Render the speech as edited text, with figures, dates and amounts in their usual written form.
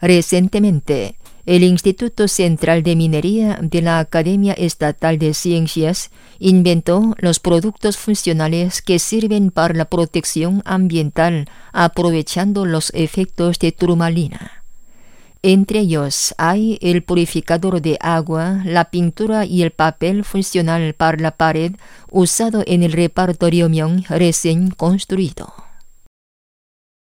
Recientemente, el Instituto Central de Minería de la Academia Estatal de Ciencias inventó los productos funcionales que sirven para la protección ambiental aprovechando los efectos de turmalina. Entre ellos hay el purificador de agua, la pintura y el papel funcional para la pared usado en el reparto Ryo명 recién construido.